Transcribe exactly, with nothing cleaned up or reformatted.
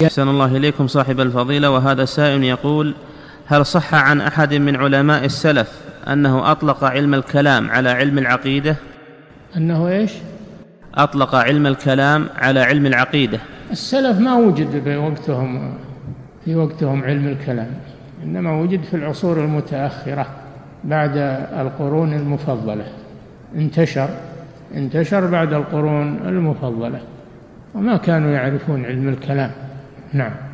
أحسن الله إليكم صاحب الفضيلة. وهذا سائل يقول: هل صح عن أحد من علماء السلف أنه أطلق علم الكلام على علم العقيدة؟ أنه إيش؟ أطلق علم الكلام على علم العقيدة. السلف ما وجد في وقتهم في وقتهم علم الكلام، إنما وجد في العصور المتأخرة بعد القرون المفضلة، انتشر انتشر بعد القرون المفضلة، وما كانوا يعرفون علم الكلام. نعم.